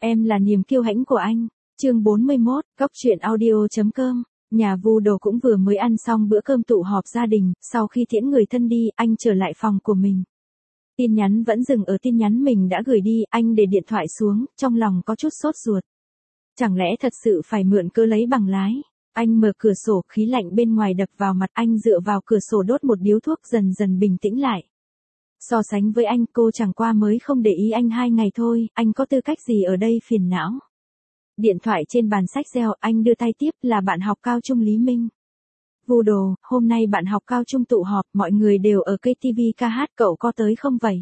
Em là niềm kiêu hãnh của anh. Chương 41, Góc truyện audio.com. Nhà Vu Đồ cũng vừa mới ăn xong bữa cơm tụ họp gia đình, sau khi tiễn người thân đi, anh trở lại phòng của mình. Tin nhắn vẫn dừng ở tin nhắn mình đã gửi đi, anh để điện thoại xuống, trong lòng có chút sốt ruột. Chẳng lẽ thật sự phải mượn cớ lấy bằng lái? Anh mở cửa sổ, khí lạnh bên ngoài đập vào mặt, anh dựa vào cửa sổ đốt một điếu thuốc dần dần bình tĩnh lại. So sánh với anh, cô chẳng qua mới không để ý anh 2 ngày thôi, anh có tư cách gì ở đây phiền não. Điện thoại trên bàn sách reo, anh đưa tay tiếp, là bạn học cao trung Lý Minh. Vu Đồ, hôm nay bạn học cao trung tụ họp, mọi người đều ở KTV ca hát, cậu có tới không vậy?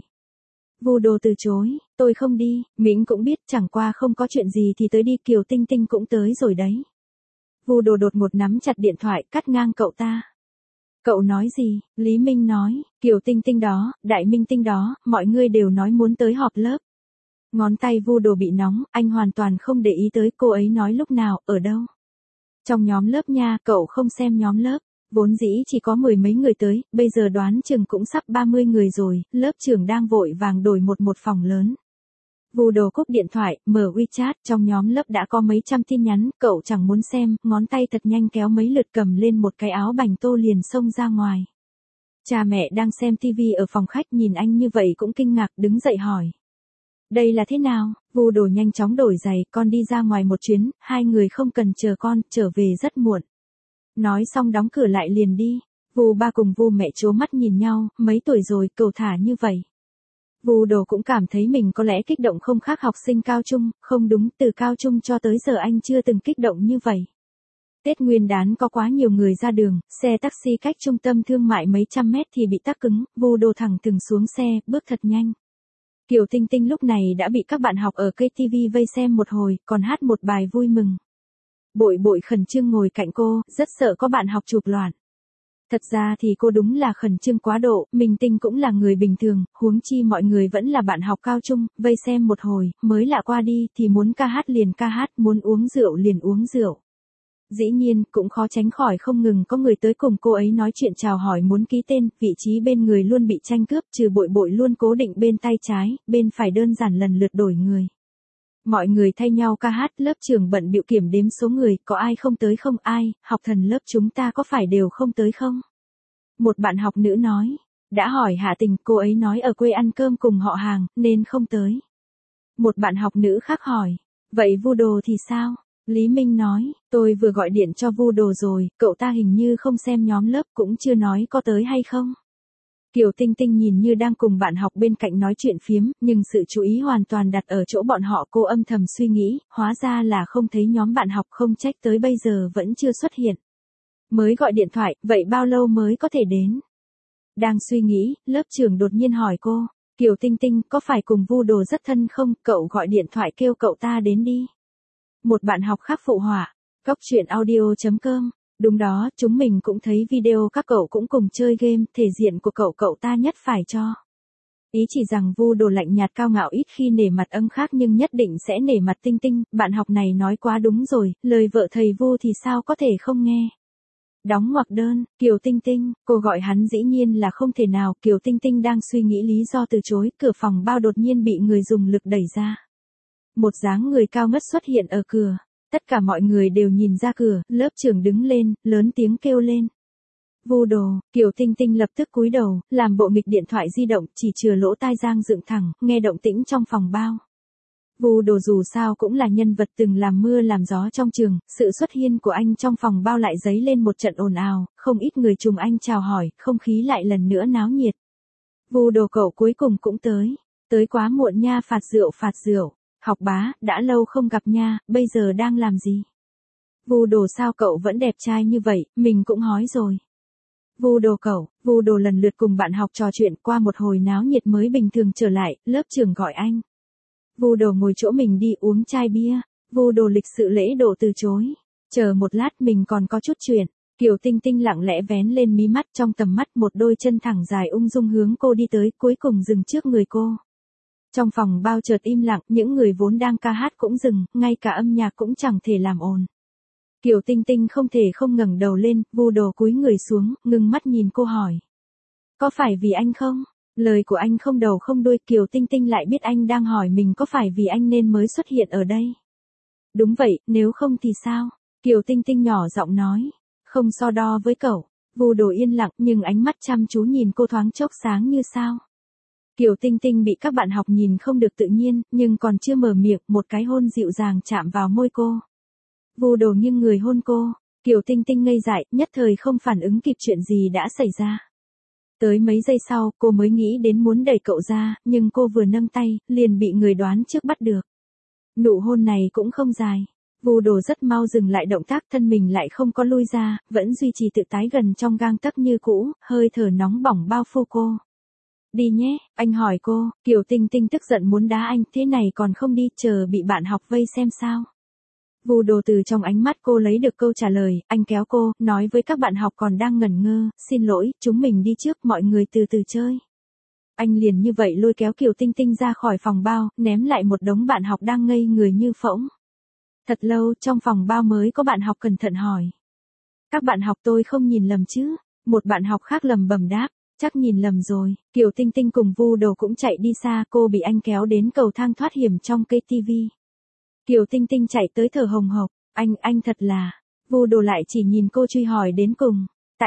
Vu Đồ từ chối, tôi không đi, mình cũng biết chẳng qua không có chuyện gì thì tới đi, Kiều Tinh Tinh cũng tới rồi đấy. Vu Đồ đột ngột nắm chặt điện thoại, cắt ngang cậu ta. Cậu nói gì? Lý Minh nói, Kiều Tinh Tinh đó, Đại Minh Tinh đó, mọi người đều nói muốn tới họp lớp. Ngón tay Vu Đồ bị nóng, anh hoàn toàn không để ý tới cô ấy nói lúc nào, ở đâu. Trong nhóm lớp nha, cậu không xem nhóm lớp. Vốn dĩ chỉ có 10 mấy người tới, bây giờ đoán chừng cũng sắp 30 người rồi, lớp trưởng đang vội vàng đổi một phòng lớn. Vu Đồ cúp điện thoại, mở WeChat, trong nhóm lớp đã có mấy trăm tin nhắn, cậu chẳng muốn xem, ngón tay thật nhanh kéo mấy lượt cầm lên một cái áo bành tô liền xông ra ngoài. Cha mẹ đang xem TV ở phòng khách nhìn anh như vậy cũng kinh ngạc, đứng dậy hỏi. Đây là thế nào? Vu Đồ nhanh chóng đổi giày, con đi ra ngoài một chuyến, 2 người không cần chờ con, trở về rất muộn. Nói xong đóng cửa lại liền đi. Vu ba cùng Vu mẹ trố mắt nhìn nhau, mấy tuổi rồi, cậu thả như vậy. Vu Đồ cũng cảm thấy mình có lẽ kích động không khác học sinh cao trung, không đúng, từ cao trung cho tới giờ anh chưa từng kích động như vậy. Tết Nguyên đán có quá nhiều người ra đường, xe taxi cách trung tâm thương mại mấy trăm mét thì bị tắc cứng, Vu Đồ thẳng thừng xuống xe, bước thật nhanh. Kiều Tinh Tinh lúc này đã bị các bạn học ở KTV vây xem một hồi, còn hát một bài vui mừng. Bội Bội khẩn trương ngồi cạnh cô, rất sợ có bạn học chụp loạn. Thật ra thì cô đúng là khẩn trương quá độ, Minh Tinh cũng là người bình thường, huống chi mọi người vẫn là bạn học cao trung, vây xem một hồi, mới lạ qua đi thì muốn ca hát liền ca hát, muốn uống rượu liền uống rượu. Dĩ nhiên, cũng khó tránh khỏi không ngừng có người tới cùng cô ấy nói chuyện chào hỏi muốn ký tên, vị trí bên người luôn bị tranh cướp, trừ Bội Bội luôn cố định bên tay trái, bên phải đơn giản lần lượt đổi người. Mọi người thay nhau ca hát, lớp trưởng bận bịu kiểm đếm số người, có ai không tới không ai, học thần lớp chúng ta có phải đều không tới không? Một bạn học nữ nói, đã hỏi Hạ Tình, cô ấy nói ở quê ăn cơm cùng họ hàng, nên không tới. Một bạn học nữ khác hỏi, vậy Vu Đồ thì sao? Lý Minh nói, tôi vừa gọi điện cho Vu Đồ rồi, cậu ta hình như không xem nhóm lớp cũng chưa nói có tới hay không. Kiều Tinh Tinh nhìn như đang cùng bạn học bên cạnh nói chuyện phiếm, nhưng sự chú ý hoàn toàn đặt ở chỗ bọn họ, cô âm thầm suy nghĩ, hóa ra là không thấy nhóm bạn học, không trách tới bây giờ vẫn chưa xuất hiện. Mới gọi điện thoại, vậy bao lâu mới có thể đến? Đang suy nghĩ, lớp trưởng đột nhiên hỏi cô, Kiều Tinh Tinh có phải cùng Vu Đồ rất thân không, cậu gọi điện thoại kêu cậu ta đến đi. Một bạn học khác phụ họa, Góc truyện audio.com. Đúng đó, chúng mình cũng thấy video các cậu cũng cùng chơi game, thể diện của cậu ta nhất phải cho. Ý chỉ rằng Vu Đồ lạnh nhạt cao ngạo ít khi nể mặt khác nhưng nhất định sẽ nể mặt Tinh Tinh, bạn học này nói quá đúng rồi, lời vợ thầy Vu thì sao có thể không nghe. Đóng ngoặc đơn, Kiều Tinh Tinh, cô gọi hắn dĩ nhiên là không thể nào, Kiều Tinh Tinh đang suy nghĩ lý do từ chối, cửa phòng bao đột nhiên bị người dùng lực đẩy ra. Một dáng người cao ngất xuất hiện ở cửa. Tất cả mọi người đều nhìn ra cửa, lớp trưởng đứng lên, lớn tiếng kêu lên. Vu Đồ, Kiều Tinh Tinh lập tức cúi đầu, làm bộ nghịch điện thoại di động, chỉ chừa lỗ tai giang dựng thẳng, nghe động tĩnh trong phòng bao. Vu Đồ dù sao cũng là nhân vật từng làm mưa làm gió trong trường, sự xuất hiện của anh trong phòng bao lại dấy lên một trận ồn ào, không ít người trùng anh chào hỏi, không khí lại lần nữa náo nhiệt. Vu Đồ cậu cuối cùng cũng tới quá muộn nha, phạt rượu. Học bá, đã lâu không gặp nha, bây giờ đang làm gì? Vu Đồ sao cậu vẫn đẹp trai như vậy, mình cũng hói rồi. Vu Đồ lần lượt cùng bạn học trò chuyện, qua một hồi náo nhiệt mới bình thường trở lại, lớp trưởng gọi anh. Vu Đồ ngồi chỗ mình đi uống chai bia, Vu Đồ lịch sự lễ độ từ chối. Chờ một lát mình còn có chút chuyện. Kiều Tinh Tinh lặng lẽ vén lên mí mắt, trong tầm mắt một đôi chân thẳng dài ung dung hướng cô đi tới, cuối cùng dừng trước người cô. Trong phòng bao chợt im lặng, những người vốn đang ca hát cũng dừng, ngay cả âm nhạc cũng chẳng thể làm ồn. Kiều Tinh Tinh không thể không ngẩng đầu lên, Vu Đồ cúi người xuống, ngưng mắt nhìn cô hỏi. Có phải vì anh không? Lời của anh không đầu không đuôi, Kiều Tinh Tinh lại biết anh đang hỏi mình có phải vì anh nên mới xuất hiện ở đây. Đúng vậy, nếu không thì sao? Kiều Tinh Tinh nhỏ giọng nói. Không so đo với cậu. Vu Đồ yên lặng nhưng ánh mắt chăm chú nhìn cô thoáng chốc sáng như sao. Kiều Tinh Tinh bị các bạn học nhìn không được tự nhiên, nhưng còn chưa mở miệng, một cái hôn dịu dàng chạm vào môi cô. Vu Đồ nghiêng người hôn cô. Kiều Tinh Tinh ngây dại, nhất thời không phản ứng kịp chuyện gì đã xảy ra. Tới mấy giây sau, cô mới nghĩ đến muốn đẩy cậu ra, nhưng cô vừa nâng tay, liền bị người đoán trước bắt được. Nụ hôn này cũng không dài. Vu Đồ rất mau dừng lại động tác, thân mình lại không có lui ra, vẫn duy trì tự tái gần trong gang tấc như cũ, hơi thở nóng bỏng bao phủ cô. Đi nhé, anh hỏi cô. Kiều Tinh Tinh tức giận muốn đá anh, thế này còn không đi, chờ bị bạn học vây xem sao. Vu Đồ từ trong ánh mắt cô lấy được câu trả lời, anh kéo cô, nói với các bạn học còn đang ngẩn ngơ, xin lỗi, chúng mình đi trước, mọi người từ từ chơi. Anh liền như vậy lôi kéo Kiều Tinh Tinh ra khỏi phòng bao, ném lại một đống bạn học đang ngây người như phỗng. Thật lâu, trong phòng bao mới có bạn học cẩn thận hỏi. Các bạn học tôi không nhìn lầm chứ? Một bạn học khác lầm bầm đáp, chắc nhìn lầm rồi. Kiều Tinh Tinh cùng Vu Đồ cũng chạy đi xa, cô bị anh kéo đến cầu thang thoát hiểm trong cây tivi. Kiều Tinh Tinh chạy tới thở hồng hộc, anh thật là. Vu Đồ lại chỉ nhìn cô truy hỏi đến cùng.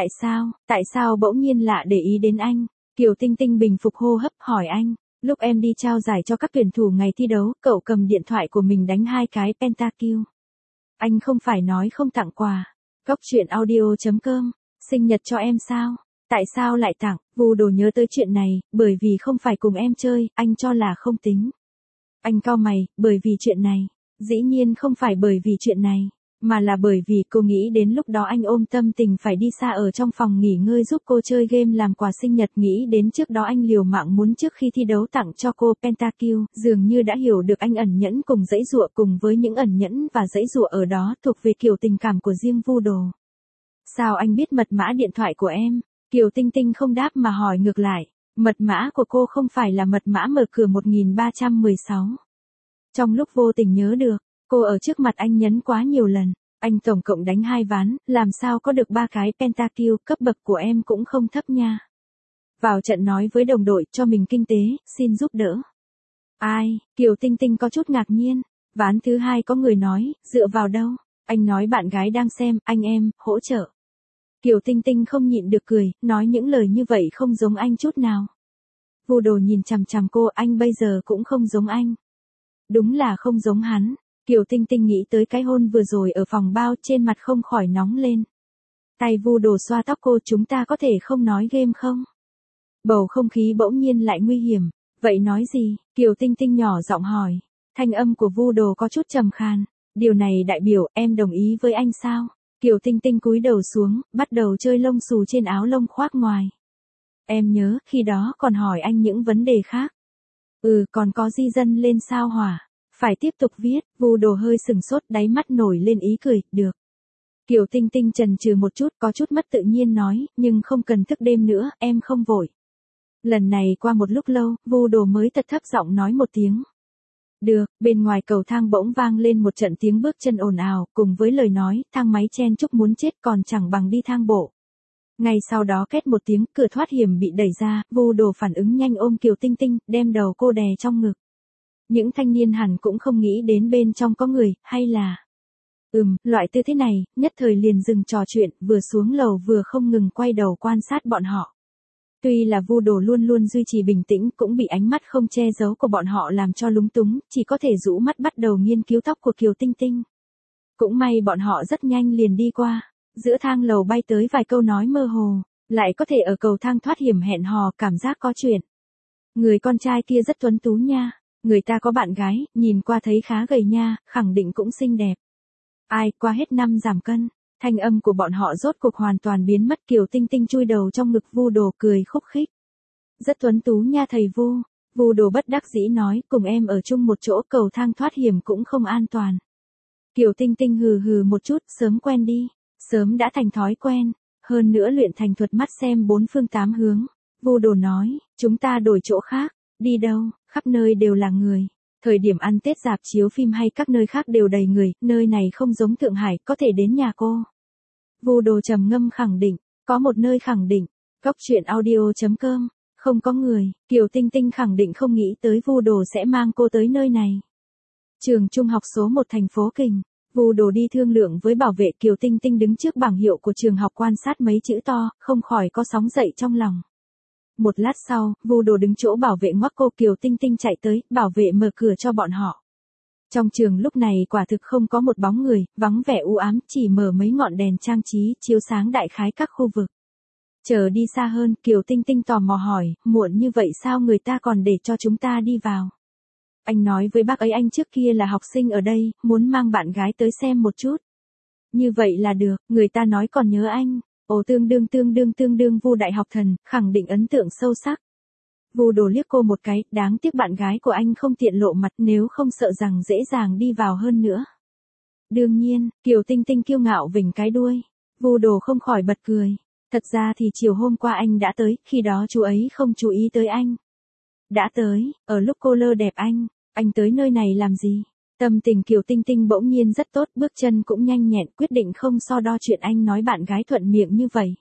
Tại sao bỗng nhiên lạ để ý đến anh? Kiều Tinh Tinh bình phục hô hấp hỏi anh. Lúc em đi trao giải cho các tuyển thủ ngày thi đấu, cậu cầm điện thoại của mình đánh 2 cái pentakill. Anh không phải nói không tặng quà. Góc truyện audio.com, sinh nhật cho em sao? Tại sao lại tặng? Vu Đồ nhớ tới chuyện này, bởi vì không phải cùng em chơi, anh cho là không tính. Anh cau mày, bởi vì chuyện này. Dĩ nhiên không phải bởi vì chuyện này, mà là bởi vì cô nghĩ đến lúc đó anh ôm tâm tình phải đi xa ở trong phòng nghỉ ngơi giúp cô chơi game làm quà sinh nhật, nghĩ đến trước đó anh liều mạng muốn trước khi thi đấu tặng cho cô pentakill, dường như đã hiểu được anh ẩn nhẫn cùng dãy dụa, cùng với những ẩn nhẫn và dãy dụa ở đó thuộc về kiểu tình cảm của riêng Vu Đồ. Sao anh biết mật mã điện thoại của em? Kiều Tinh Tinh không đáp mà hỏi ngược lại. Mật mã của cô không phải là mật mã mở cửa 1316. Trong lúc vô tình nhớ được, cô ở trước mặt anh nhấn quá nhiều lần, anh tổng cộng đánh 2 ván, làm sao có được 3 cái pentakill, cấp bậc của em cũng không thấp nha. Vào trận nói với đồng đội cho mình kinh tế, xin giúp đỡ. Ai? Kiều Tinh Tinh có chút ngạc nhiên. Ván thứ 2 có người nói, dựa vào đâu? Anh nói bạn gái đang xem, anh em, hỗ trợ. Kiều Tinh Tinh không nhịn được cười, nói những lời như vậy không giống anh chút nào. Vu Đồ nhìn chằm chằm cô, anh bây giờ cũng không giống anh. Đúng là không giống hắn. Kiều Tinh Tinh nghĩ tới cái hôn vừa rồi ở phòng bao, trên mặt không khỏi nóng lên. Tay Vu Đồ xoa tóc cô, chúng ta có thể không nói game không? Bầu không khí bỗng nhiên lại nguy hiểm. Vậy nói gì? Kiều Tinh Tinh nhỏ giọng hỏi. Thanh âm của Vu Đồ có chút trầm khan. Điều này đại biểu em đồng ý với anh sao? Kiều Tinh Tinh cúi đầu xuống, bắt đầu chơi lông xù trên áo lông khoác ngoài. Em nhớ, khi đó còn hỏi anh những vấn đề khác. Còn có di dân lên sao hỏa. Phải tiếp tục viết, Vu Đồ hơi sừng sốt, đáy mắt nổi lên ý cười, được. Kiều Tinh Tinh chần chừ một chút, có chút mất tự nhiên nói, nhưng không cần thức đêm nữa, em không vội. Lần này qua một lúc lâu, Vu Đồ mới thật thấp giọng nói một tiếng. Được, bên ngoài cầu thang bỗng vang lên một trận tiếng bước chân ồn ào, cùng với lời nói, thang máy chen chúc muốn chết còn chẳng bằng đi thang bộ. Ngay sau đó két một tiếng, cửa thoát hiểm bị đẩy ra, Vu Đồ phản ứng nhanh ôm Kiều Tinh Tinh, đem đầu cô đè trong ngực. Những thanh niên hẳn cũng không nghĩ đến bên trong có người, hay là... loại tư thế này, nhất thời liền dừng trò chuyện, vừa xuống lầu vừa không ngừng quay đầu quan sát bọn họ. Tuy là Vu Đồ luôn luôn duy trì bình tĩnh, cũng bị ánh mắt không che giấu của bọn họ làm cho lúng túng, chỉ có thể rũ mắt bắt đầu nghiên cứu tóc của Kiều Tinh Tinh. Cũng may bọn họ rất nhanh liền đi qua, giữa thang lầu bay tới vài câu nói mơ hồ, lại có thể ở cầu thang thoát hiểm hẹn hò, cảm giác có chuyện. Người con trai kia rất tuấn tú nha, người ta có bạn gái, nhìn qua thấy khá gầy nha, khẳng định cũng xinh đẹp. Ai, qua hết năm giảm cân. Thanh âm của bọn họ rốt cuộc hoàn toàn biến mất. Kiều Tinh Tinh chui đầu trong ngực Vu Đồ cười khúc khích. Rất tuấn tú nha thầy Vu. Vu Đồ bất đắc dĩ nói, cùng em ở chung một chỗ cầu thang thoát hiểm cũng không an toàn. Kiều Tinh Tinh hừ hừ một chút, sớm quen đi. Sớm đã thành thói quen. Hơn nữa luyện thành thuật mắt xem 4 phương 8 hướng. Vu Đồ nói, chúng ta đổi chỗ khác. Đi đâu, khắp nơi đều là người. Thời điểm ăn Tết rạp chiếu phim hay các nơi khác đều đầy người, nơi này không giống Thượng Hải, có thể đến nhà cô. Vu Đồ trầm ngâm khẳng định, có một nơi khẳng định, góc truyện audio.com, Không có người, Kiều Tinh Tinh khẳng định không nghĩ tới Vu Đồ sẽ mang cô tới nơi này. Trường trung học số 1 thành phố Kình, Vu Đồ đi thương lượng với bảo vệ, Kiều Tinh Tinh đứng trước bảng hiệu của trường học quan sát mấy chữ to, không khỏi có sóng dậy trong lòng. Một lát sau, Vu Đồ đứng chỗ bảo vệ ngoắc cô, Kiều Tinh Tinh chạy tới, bảo vệ mở cửa cho bọn họ. Trong trường lúc này quả thực không có một bóng người, vắng vẻ u ám, chỉ mở mấy ngọn đèn trang trí chiếu sáng đại khái các khu vực. Chờ đi xa hơn, Kiều Tinh Tinh tò mò hỏi, muộn như vậy sao người ta còn để cho chúng ta đi vào? Anh nói với bác ấy anh trước kia là học sinh ở đây, muốn mang bạn gái tới xem một chút. Như vậy là được, người ta nói còn nhớ anh. Ồ, tương đương Vu đại học thần, khẳng định ấn tượng sâu sắc. Vu Đồ liếc cô một cái, đáng tiếc bạn gái của anh không tiện lộ mặt, nếu không sợ rằng dễ dàng đi vào hơn nữa. Đương nhiên, Kiều Tinh Tinh kiêu ngạo vểnh cái đuôi. Vu Đồ không khỏi bật cười. Thật ra thì chiều hôm qua anh đã tới, khi đó chú ấy không chú ý tới anh. Đã tới, ở lúc cô lơ đẹp anh tới nơi này làm gì? Tâm tình Kiều Tinh Tinh bỗng nhiên rất tốt, bước chân cũng nhanh nhẹn, quyết định không so đo chuyện anh nói bạn gái thuận miệng như vậy.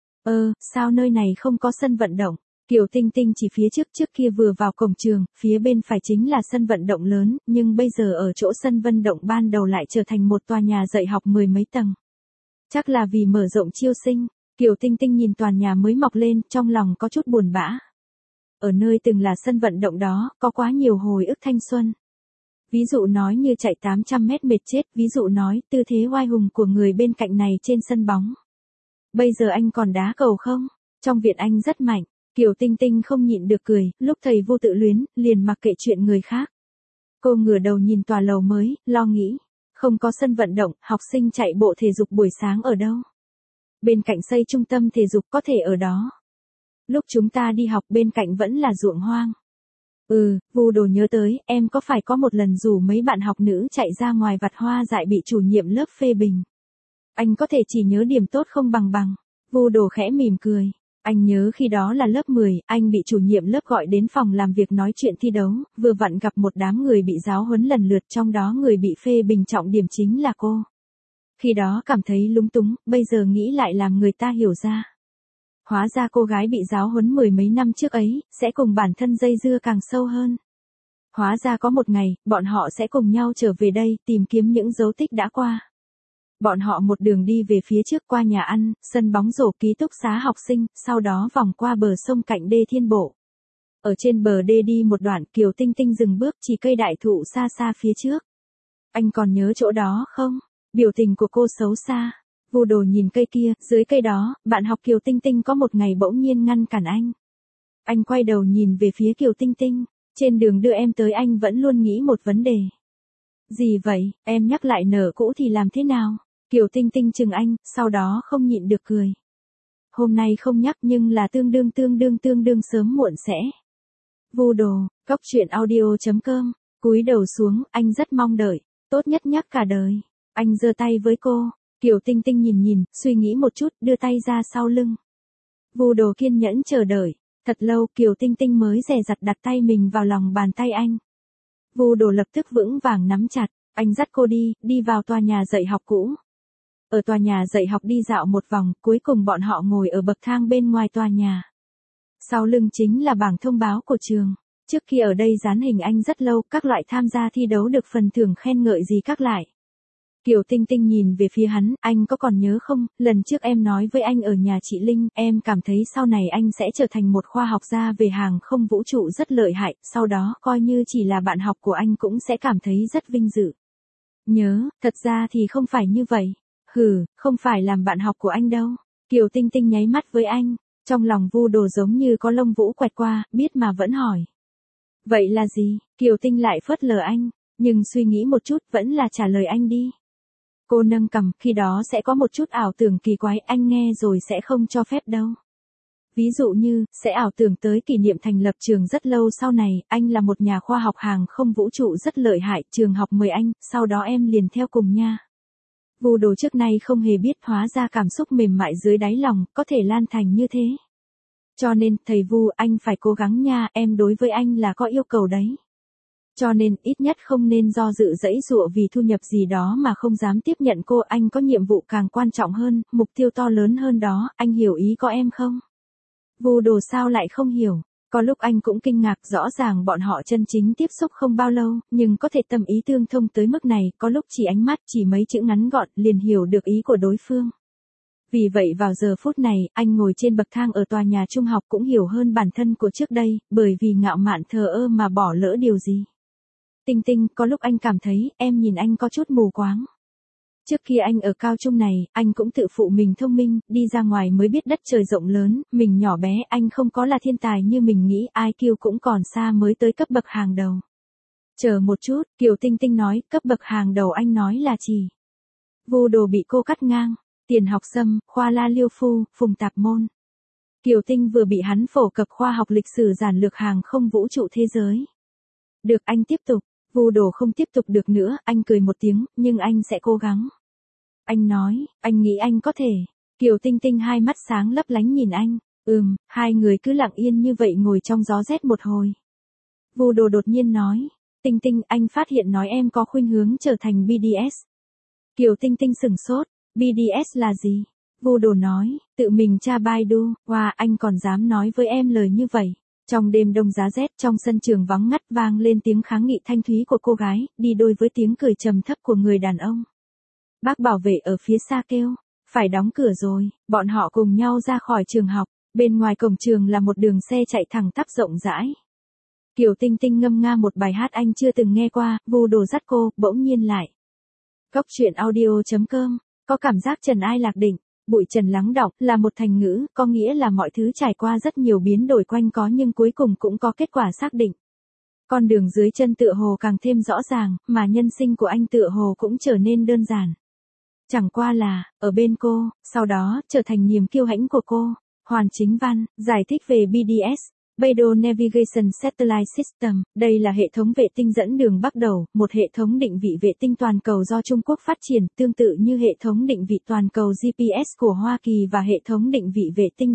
Sao nơi này không có sân vận động? Kiều Tinh Tinh chỉ phía trước kia vừa vào cổng trường, phía bên phải chính là sân vận động lớn, nhưng bây giờ ở chỗ sân vận động ban đầu lại trở thành một tòa nhà dạy học mười mấy tầng. Chắc là vì mở rộng chiêu sinh. Kiều Tinh Tinh nhìn tòa nhà mới mọc lên, trong lòng có chút buồn bã. Ở nơi từng là sân vận động đó, có quá nhiều hồi ức thanh xuân. Ví dụ nói như chạy 800 mét mệt chết, ví dụ nói tư thế oai hùng của người bên cạnh này trên sân bóng. Bây giờ anh còn đá cầu không? Trong viện anh rất mạnh. Kiều Tinh Tinh không nhịn được cười, lúc thầy Vu tự luyến, liền mặc kệ chuyện người khác. Cô ngửa đầu nhìn tòa lầu mới, lo nghĩ. Không có sân vận động, học sinh chạy bộ thể dục buổi sáng ở đâu? Bên cạnh xây trung tâm thể dục có thể ở đó. Lúc chúng ta đi học bên cạnh vẫn là ruộng hoang. Vu Đồ nhớ tới, em có phải có một lần rủ mấy bạn học nữ chạy ra ngoài vặt hoa dại bị chủ nhiệm lớp phê bình. Anh có thể chỉ nhớ điểm tốt không bằng. Vu Đồ khẽ mỉm cười. Anh nhớ khi đó là lớp 10, anh bị chủ nhiệm lớp gọi đến phòng làm việc nói chuyện thi đấu, vừa vặn gặp một đám người bị giáo huấn lần lượt, trong đó người bị phê bình trọng điểm chính là cô. Khi đó cảm thấy lúng túng, bây giờ nghĩ lại làm người ta hiểu ra. Hóa ra cô gái bị giáo huấn mười mấy năm trước ấy, sẽ cùng bản thân dây dưa càng sâu hơn. Hóa ra có một ngày, bọn họ sẽ cùng nhau trở về đây, tìm kiếm những dấu tích đã qua. Bọn họ một đường đi về phía trước qua nhà ăn, sân bóng rổ, ký túc xá học sinh, sau đó vòng qua bờ sông cạnh đê Thiên Bộ. Ở trên bờ đê đi một đoạn, Kiều Tinh Tinh dừng bước, chỉ cây đại thụ xa xa phía trước. Anh còn nhớ chỗ đó không? Biểu tình của cô xấu xa. Vu Đồ nhìn cây kia, dưới cây đó, bạn học Kiều Tinh Tinh có một ngày bỗng nhiên ngăn cản anh. Anh quay đầu nhìn về phía Kiều Tinh Tinh, trên đường đưa em tới anh vẫn luôn nghĩ một vấn đề. Gì vậy, em nhắc lại nợ cũ thì làm thế nào? Kiều Tinh Tinh chừng anh, sau đó không nhịn được cười. Hôm nay không nhắc nhưng là tương đương sớm muộn sẽ. Vu Đồ, Cóc Truyện Audio.com, cúi đầu xuống, anh rất mong đợi, tốt nhất nhắc cả đời. Anh giơ tay với cô. Kiều Tinh Tinh nhìn, suy nghĩ một chút, đưa tay ra sau lưng. Vu Đồ kiên nhẫn chờ đợi. Thật lâu, Kiều Tinh Tinh mới dè dặt đặt tay mình vào lòng bàn tay anh. Vu Đồ lập tức vững vàng nắm chặt, anh dắt cô đi vào tòa nhà dạy học cũ. Ở tòa nhà dạy học đi dạo một vòng, cuối cùng bọn họ ngồi ở bậc thang bên ngoài tòa nhà. Sau lưng chính là bảng thông báo của trường. Trước khi ở đây dán hình anh rất lâu, các loại tham gia thi đấu được phần thưởng khen ngợi gì các lại. Kiều Tinh Tinh nhìn về phía hắn, anh có còn nhớ không, lần trước em nói với anh ở nhà chị Linh, em cảm thấy sau này anh sẽ trở thành một khoa học gia về hàng không vũ trụ rất lợi hại, sau đó coi như chỉ là bạn học của anh cũng sẽ cảm thấy rất vinh dự. Nhớ, thật ra thì không phải như vậy. Không phải làm bạn học của anh đâu. Kiều Tinh Tinh nháy mắt với anh, trong lòng Vu Đồ giống như có lông vũ quẹt qua, biết mà vẫn hỏi. Vậy là gì? Kiều Tinh lại phớt lờ anh, nhưng suy nghĩ một chút vẫn là trả lời anh đi. Cô nâng cằm, khi đó sẽ có một chút ảo tưởng kỳ quái, anh nghe rồi sẽ không cho phép đâu. Ví dụ như, sẽ ảo tưởng tới kỷ niệm thành lập trường rất lâu sau này, anh là một nhà khoa học hàng không vũ trụ rất lợi hại, trường học mời anh, sau đó em liền theo cùng nha. Vu Đồ trước nay không hề biết hóa ra cảm xúc mềm mại dưới đáy lòng, có thể lan thành như thế. Cho nên, thầy Vu, anh phải cố gắng nha, em đối với anh là có yêu cầu đấy. Cho nên, ít nhất không nên do dự dẫy dụa vì thu nhập gì đó mà không dám tiếp nhận cô, anh có nhiệm vụ càng quan trọng hơn, mục tiêu to lớn hơn đó, anh hiểu ý có em không? Vu Đồ sao lại không hiểu? Có lúc anh cũng kinh ngạc, rõ ràng bọn họ chân chính tiếp xúc không bao lâu, nhưng có thể tâm ý tương thông tới mức này, có lúc chỉ ánh mắt, chỉ mấy chữ ngắn gọn, liền hiểu được ý của đối phương. Vì vậy vào giờ phút này, anh ngồi trên bậc thang ở tòa nhà trung học cũng hiểu hơn bản thân của trước đây, bởi vì ngạo mạn thờ ơ mà bỏ lỡ điều gì. Tinh Tinh, có lúc anh cảm thấy, em nhìn anh có chút mù quáng. Trước kia anh ở cao trung này, anh cũng tự phụ mình thông minh, đi ra ngoài mới biết đất trời rộng lớn, mình nhỏ bé, anh không có là thiên tài như mình nghĩ, IQ cũng còn xa mới tới cấp bậc hàng đầu. Chờ một chút, Kiều Tinh Tinh nói, cấp bậc hàng đầu anh nói là chỉ. Vu Đồ bị cô cắt ngang, tiền học xâm, khoa la liêu phu, phùng tạp môn. Kiều Tinh vừa bị hắn phổ cập khoa học lịch sử giản lược hàng không vũ trụ thế giới. Được, anh tiếp tục. Vu Đồ không tiếp tục được nữa, anh cười một tiếng, nhưng anh sẽ cố gắng. Anh nói, anh nghĩ anh có thể. Kiều Tinh Tinh hai mắt sáng lấp lánh nhìn anh. Hai người cứ lặng yên như vậy ngồi trong gió rét một hồi. Vu Đồ đột nhiên nói, Tinh Tinh, anh phát hiện nói em có khuynh hướng trở thành BDS. Kiều Tinh Tinh sửng sốt, BDS là gì? Vu Đồ nói, tự mình tra Baidu, wow, anh còn dám nói với em lời như vậy. Trong đêm đông giá rét, trong sân trường vắng ngắt vang lên tiếng kháng nghị thanh thúy của cô gái, đi đôi với tiếng cười trầm thấp của người đàn ông. Bác bảo vệ ở phía xa kêu, phải đóng cửa rồi, bọn họ cùng nhau ra khỏi trường học, bên ngoài cổng trường là một đường xe chạy thẳng tắp rộng rãi. Kiều Tinh Tinh ngâm nga một bài hát anh chưa từng nghe qua, Vu Đồ dắt cô, bỗng nhiên lại. Góc truyện audio.com, có cảm giác trần ai lạc định. Bụi trần lắng đọng là một thành ngữ, có nghĩa là mọi thứ trải qua rất nhiều biến đổi quanh có nhưng cuối cùng cũng có kết quả xác định. Con đường dưới chân tựa hồ càng thêm rõ ràng, mà nhân sinh của anh tựa hồ cũng trở nên đơn giản. Chẳng qua là, ở bên cô, sau đó, trở thành niềm kiêu hãnh của cô. Hoàn Chính Văn, giải thích về BDS. Beidou Navigation Satellite System, đây là hệ thống vệ tinh dẫn đường bắt đầu, một hệ thống định vị vệ tinh toàn cầu do Trung Quốc phát triển, tương tự như hệ thống định vị toàn cầu GPS của Hoa Kỳ và hệ thống định vị vệ tinh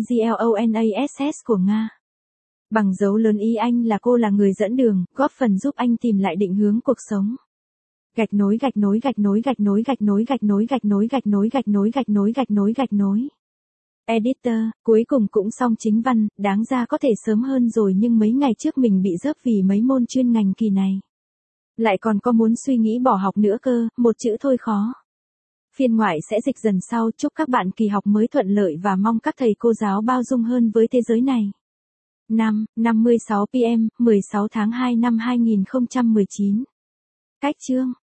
GLONASS của Nga. Bằng dấu lớn ý anh là cô là người dẫn đường, góp phần giúp anh tìm lại định hướng cuộc sống. Gạch nối gạch nối gạch nối gạch nối gạch nối gạch nối gạch nối gạch nối gạch nối gạch nối gạch nối gạch nối. Editor, cuối cùng cũng xong Chính Văn, đáng ra có thể sớm hơn rồi nhưng mấy ngày trước mình bị rớp vì mấy môn chuyên ngành kỳ này. Lại còn có muốn suy nghĩ bỏ học nữa cơ, một chữ thôi khó. Phiên ngoại sẽ dịch dần sau, chúc các bạn kỳ học mới thuận lợi và mong các thầy cô giáo bao dung hơn với thế giới này. 5:56 PM, 16 tháng 2 năm 2019. Cách chương